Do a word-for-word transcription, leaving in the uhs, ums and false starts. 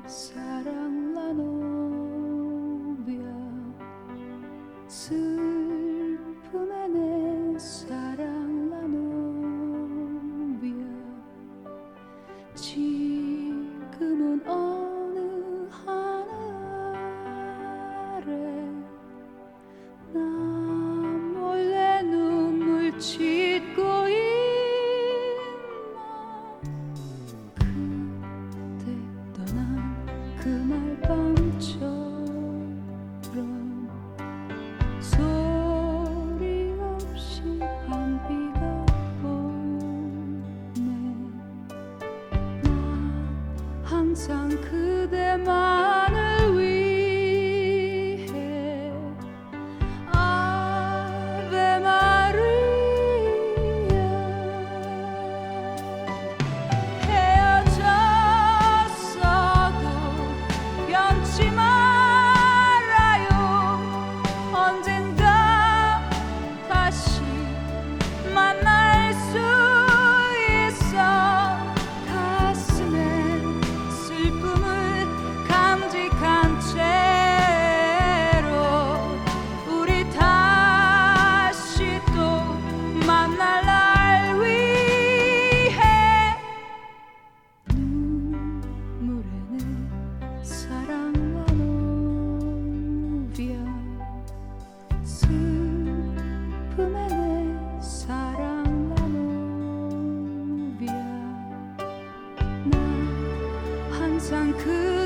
사랑 라 novia 슬픔에 내 사랑 라 novia 지금은 어느 하늘 아래 나 몰래 눈물 짓고 있나 그때 떠난 그날 밤처럼 소리 없이 밤비가 오네 나 항상 그대만을 위해 아베 마리아 헤어졌어도 변치 말아요 언젠가 다시 만날 수 있어 가슴에 슬픔을 감직한 채로 우리 다시 또 만날 날 위해 눈물에 내 사랑 라 novia 슬픔에 내 사랑 라 novia 나 항상 그